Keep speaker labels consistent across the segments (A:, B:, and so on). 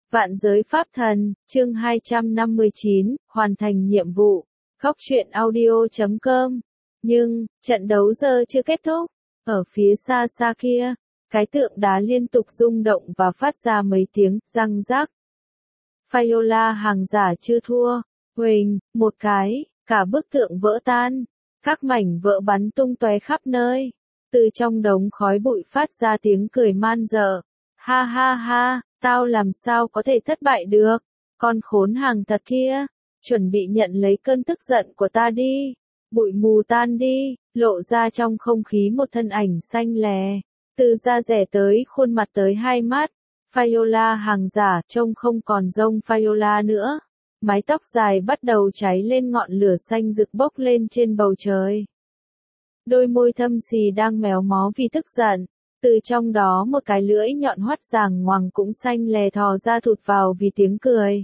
A: Vạn giới pháp thần, chương 259, hoàn thành nhiệm vụ. Góc truyện audio.com. Nhưng, trận đấu giờ chưa kết thúc. Ở phía xa xa kia, cái tượng đá liên tục rung động và phát ra mấy tiếng răng rắc. Fayola hàng giả chưa thua. Huỳnh, một cái, cả bức tượng vỡ tan. Các mảnh vỡ bắn tung tóe khắp nơi. Từ trong đống khói bụi phát ra tiếng cười man dợ. Ha ha ha, tao làm sao có thể thất bại được, con khốn hàng thật kia, chuẩn bị nhận lấy cơn tức giận của ta đi. Bụi mù tan đi, lộ ra trong không khí một thân ảnh xanh lè, từ da rẻ tới khuôn mặt tới hai mắt. Fayola hàng giả trông không còn giống Fayola nữa. Mái tóc dài bắt đầu cháy lên ngọn lửa xanh rực bốc lên trên bầu trời. Đôi môi thâm xì đang méo mó vì tức giận. Từ trong đó một cái lưỡi nhọn hoắt ràng ngoằng cũng xanh lè thò ra thụt vào vì tiếng cười.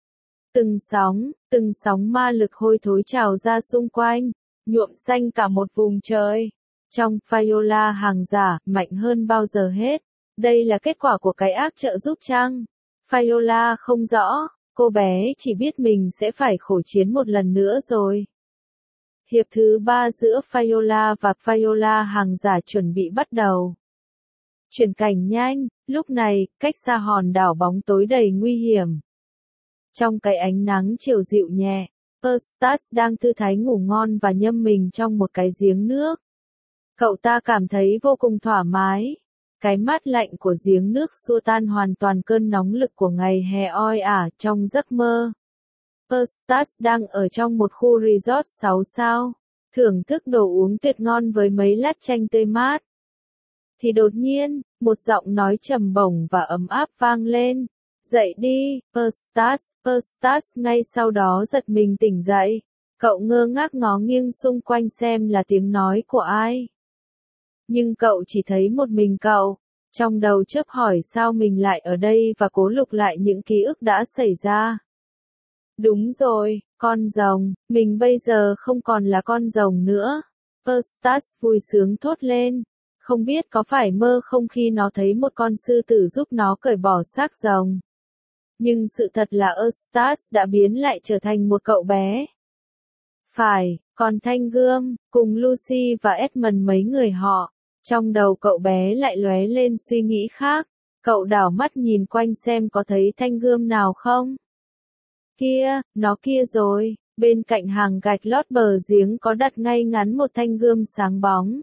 A: Từng sóng ma lực hôi thối trào ra xung quanh, nhuộm xanh cả một vùng trời. Trong Fayola hàng giả, mạnh hơn bao giờ hết. Đây là kết quả của cái ác trợ giúp chăng? Fayola không rõ, cô bé chỉ biết mình sẽ phải khổ chiến một lần nữa rồi. Hiệp thứ 3 giữa Fayola và Fayola hàng giả chuẩn bị bắt đầu. Chuyển cảnh nhanh, lúc này, cách xa hòn đảo bóng tối đầy nguy hiểm. Trong cái ánh nắng chiều dịu nhẹ, Eustace đang thư thái ngủ ngon và nhâm mình trong một cái giếng nước. Cậu ta cảm thấy vô cùng thoải mái. Cái mát lạnh của giếng nước xua tan hoàn toàn cơn nóng lực của ngày hè oi ả trong giấc mơ. Eustace đang ở trong một khu resort 6 sao, thưởng thức đồ uống tuyệt ngon với mấy lát chanh tươi mát. Thì đột nhiên, một giọng nói trầm bổng và ấm áp vang lên. Dậy đi, Eustace. Eustace ngay sau đó giật mình tỉnh dậy. Cậu ngơ ngác ngó nghiêng xung quanh xem là tiếng nói của ai. Nhưng cậu chỉ thấy một mình cậu. Trong đầu chớp hỏi sao mình lại ở đây và cố lục lại những ký ức đã xảy ra. Đúng rồi, con rồng, mình bây giờ không còn là con rồng nữa. Eustace vui sướng thốt lên. Không biết có phải mơ không khi nó thấy một con sư tử giúp nó cởi bỏ xác rồng. Nhưng sự thật là Eustace đã biến lại trở thành một cậu bé. Phải, còn Thanh Gươm, cùng Lucy và Edmund mấy người họ, trong đầu cậu bé lại lóe lên suy nghĩ khác. Cậu đảo mắt nhìn quanh xem có thấy Thanh Gươm nào không. Kia, nó kia rồi, bên cạnh hàng gạch lót bờ giếng có đặt ngay ngắn một thanh gươm sáng bóng.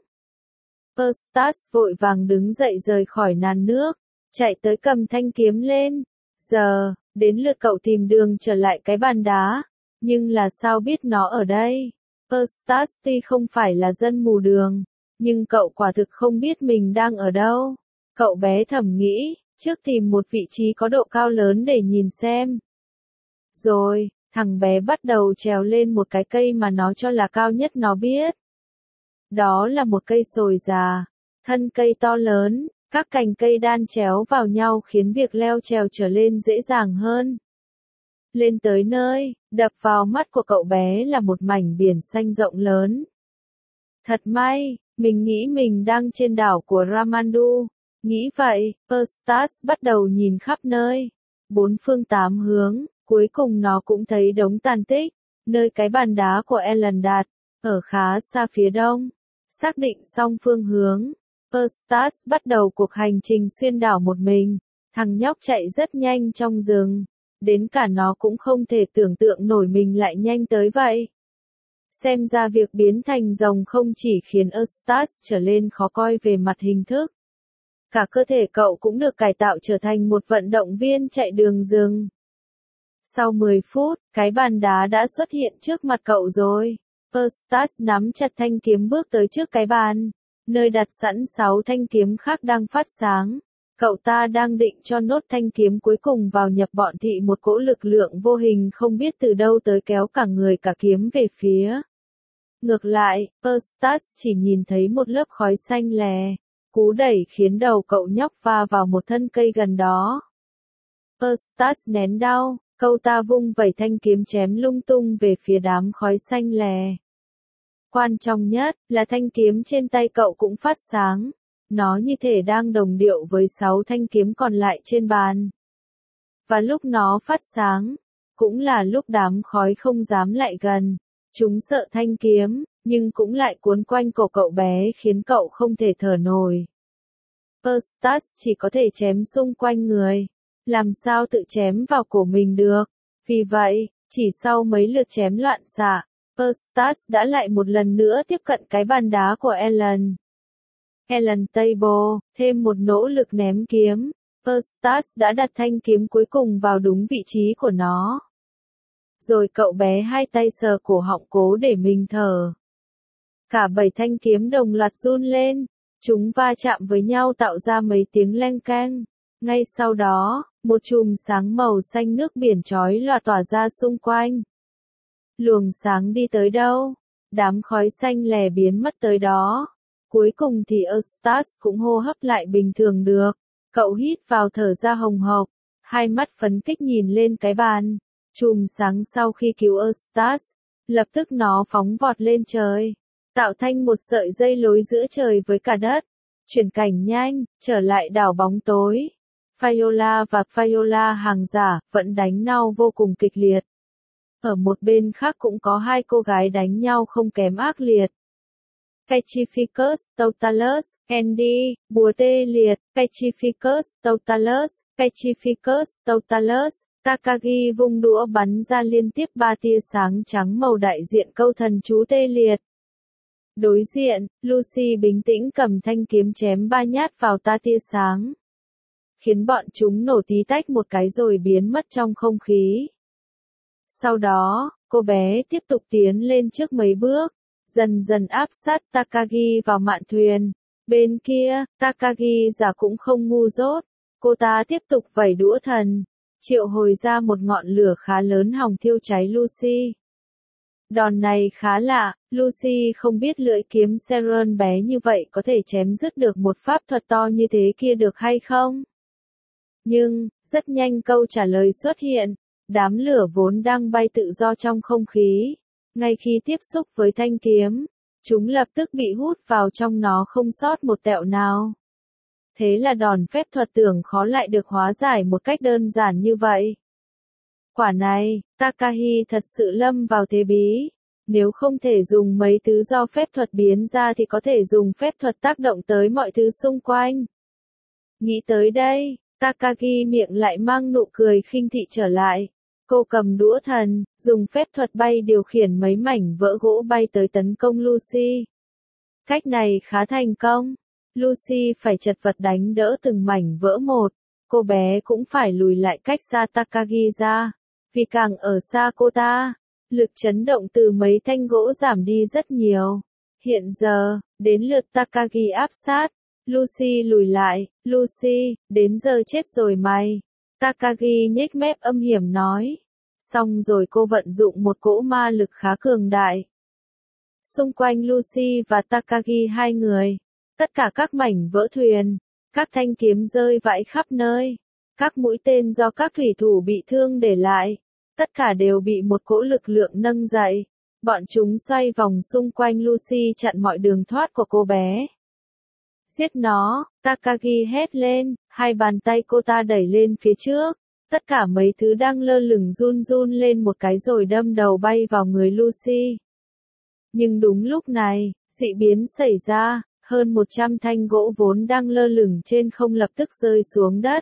A: Eustace vội vàng đứng dậy rời khỏi nàn nước, chạy tới cầm thanh kiếm lên. Giờ, đến lượt cậu tìm đường trở lại cái bàn đá, nhưng là sao biết nó ở đây? Eustace tuy không phải là dân mù đường, nhưng cậu quả thực không biết mình đang ở đâu. Cậu bé thầm nghĩ, trước tìm một vị trí có độ cao lớn để nhìn xem. Rồi, thằng bé bắt đầu trèo lên một cái cây mà nó cho là cao nhất nó biết. Đó là một cây sồi già, thân cây to lớn, các cành cây đan chéo vào nhau khiến việc leo trèo trở lên dễ dàng hơn. Lên tới nơi, đập vào mắt của cậu bé là một mảnh biển xanh rộng lớn. Thật may, mình nghĩ mình đang trên đảo của Ramandu. Nghĩ vậy, Eustace bắt đầu nhìn khắp nơi, bốn phương tám hướng, cuối cùng nó cũng thấy đống tàn tích, nơi cái bàn đá của Ellen đặt, ở khá xa phía đông. Xác định xong phương hướng, Eustace bắt đầu cuộc hành trình xuyên đảo một mình. Thằng nhóc chạy rất nhanh trong rừng, đến cả nó cũng không thể tưởng tượng nổi mình lại nhanh tới vậy. Xem ra việc biến thành rồng không chỉ khiến Eustace trở lên khó coi về mặt hình thức. Cả cơ thể cậu cũng được cải tạo trở thành một vận động viên chạy đường rừng. Sau 10 phút, cái bàn đá đã xuất hiện trước mặt cậu rồi. Eustace nắm chặt thanh kiếm bước tới trước cái bàn, nơi đặt sẵn 6 thanh kiếm khác đang phát sáng. Cậu ta đang định cho nốt thanh kiếm cuối cùng vào nhập bọn thì một cỗ lực lượng vô hình không biết từ đâu tới kéo cả người cả kiếm về phía. Ngược lại, Eustace chỉ nhìn thấy một lớp khói xanh lè. Cú đẩy khiến đầu cậu nhóc va vào một thân cây gần đó. Eustace nén đau, cậu ta vung vẩy thanh kiếm chém lung tung về phía đám khói xanh lè. Quan trọng nhất là thanh kiếm trên tay cậu cũng phát sáng. Nó như thể đang đồng điệu với 6 thanh kiếm còn lại trên bàn. Và lúc nó phát sáng, cũng là lúc đám khói không dám lại gần. Chúng sợ thanh kiếm, nhưng cũng lại cuốn quanh cổ cậu bé khiến cậu không thể thở nổi. Eustace chỉ có thể chém xung quanh người, làm sao tự chém vào cổ mình được. Vì vậy, chỉ sau mấy lượt chém loạn xạ, Eustace đã lại một lần nữa tiếp cận cái bàn đá của Ellen. Ellen Table, thêm một nỗ lực ném kiếm, Eustace đã đặt thanh kiếm cuối cùng vào đúng vị trí của nó. Rồi cậu bé hai tay sờ cổ họng cố để mình thở. Cả 7 thanh kiếm đồng loạt run lên, chúng va chạm với nhau tạo ra mấy tiếng leng keng. Ngay sau đó, một chùm sáng màu xanh nước biển chói lòa tỏa ra xung quanh. Luồng sáng đi tới đâu, đám khói xanh lè biến mất tới đó. Cuối cùng thì Eustace cũng hô hấp lại bình thường được. Cậu hít vào thở ra hồng hộc, hai mắt phấn khích nhìn lên cái bàn. Chùm sáng sau khi cứu Eustace, lập tức nó phóng vọt lên trời, tạo thành một sợi dây nối giữa trời với cả đất. Chuyển cảnh nhanh, trở lại đảo bóng tối. Viola và Viola hàng giả vẫn đánh nhau vô cùng kịch liệt. Ở một bên khác cũng có hai cô gái đánh nhau không kém ác liệt. Petrificus Totalus, Andy, búa tê liệt, Petrificus Totalus, Petrificus Totalus, Takagi vung đũa bắn ra liên tiếp 3 tia sáng trắng màu đại diện câu thần chú tê liệt. Đối diện, Lucy bình tĩnh cầm thanh kiếm chém 3 nhát vào ta tia sáng, khiến bọn chúng nổ tí tách một cái rồi biến mất trong không khí. Sau đó, cô bé tiếp tục tiến lên trước mấy bước, dần dần áp sát Takagi vào mạn thuyền. Bên kia, Takagi giả cũng không ngu dốt, cô ta tiếp tục vẩy đũa thần, triệu hồi ra một ngọn lửa khá lớn hòng thiêu cháy Lucy. Đòn này khá lạ, Lucy không biết lưỡi kiếm Sharon bé như vậy có thể chém dứt được một pháp thuật to như thế kia được hay không? Nhưng, rất nhanh câu trả lời xuất hiện, đám lửa vốn đang bay tự do trong không khí. Ngay khi tiếp xúc với thanh kiếm, chúng lập tức bị hút vào trong nó không sót một tẹo nào. Thế là đòn phép thuật tưởng khó lại được hóa giải một cách đơn giản như vậy. Quả này, Takagi thật sự lâm vào thế bí. Nếu không thể dùng mấy thứ do phép thuật biến ra thì có thể dùng phép thuật tác động tới mọi thứ xung quanh. Nghĩ tới đây, Takagi miệng lại mang nụ cười khinh thị trở lại. Cô cầm đũa thần, dùng phép thuật bay điều khiển mấy mảnh vỡ gỗ bay tới tấn công Lucy. Cách này khá thành công. Lucy phải chật vật đánh đỡ từng mảnh vỡ một. Cô bé cũng phải lùi lại cách xa Takagi ra. Vì càng ở xa cô ta, lực chấn động từ mấy thanh gỗ giảm đi rất nhiều. Hiện giờ, đến lượt Takagi áp sát. Lucy lùi lại, Lucy, đến giờ chết rồi mày. Takagi nhếch mép âm hiểm nói. Xong rồi cô vận dụng một cỗ ma lực khá cường đại. Xung quanh Lucy và Takagi hai người, tất cả các mảnh vỡ thuyền, các thanh kiếm rơi vãi khắp nơi, các mũi tên do các thủy thủ bị thương để lại, tất cả đều bị một cỗ lực lượng nâng dậy. Bọn chúng xoay vòng xung quanh Lucy chặn mọi đường thoát của cô bé. Giết nó, Takagi hét lên, hai bàn tay cô ta đẩy lên phía trước. Tất cả mấy thứ đang lơ lửng run run lên một cái rồi đâm đầu bay vào người Lucy. Nhưng đúng lúc này, dị biến xảy ra, hơn 100 thanh gỗ vốn đang lơ lửng trên không lập tức rơi xuống đất.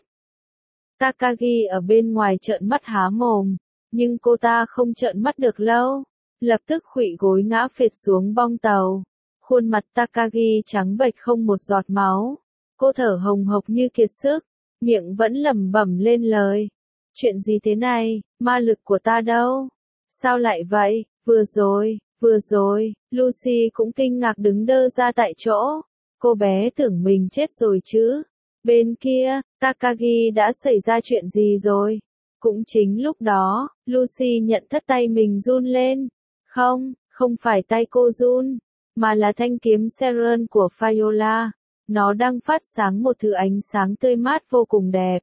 A: Takagi ở bên ngoài trợn mắt há mồm, nhưng cô ta không trợn mắt được lâu, lập tức khuỵu gối ngã phệt xuống bong tàu. Khuôn mặt Takagi trắng bệch không một giọt máu, cô thở hồng hộc như kiệt sức, miệng vẫn lẩm bẩm lên lời. Chuyện gì thế này, ma lực của ta đâu? Sao lại vậy? Vừa rồi, Lucy cũng kinh ngạc đứng đơ ra tại chỗ. Cô bé tưởng mình chết rồi chứ. Bên kia, Takagi đã xảy ra chuyện gì rồi? Cũng chính lúc đó, Lucy nhận thất tay mình run lên. Không phải tay cô run, mà là thanh kiếm Sharon của Viola. Nó đang phát sáng một thứ ánh sáng tươi mát vô cùng đẹp.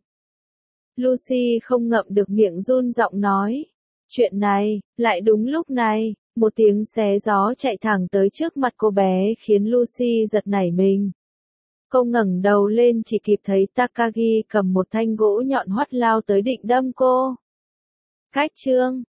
A: Lucy không ngậm được miệng run giọng nói. Chuyện này, lại đúng lúc này, một tiếng xé gió chạy thẳng tới trước mặt cô bé khiến Lucy giật nảy mình. Cô ngẩng đầu lên chỉ kịp thấy Takagi cầm một thanh gỗ nhọn hoắt lao tới định đâm cô. Khách trương,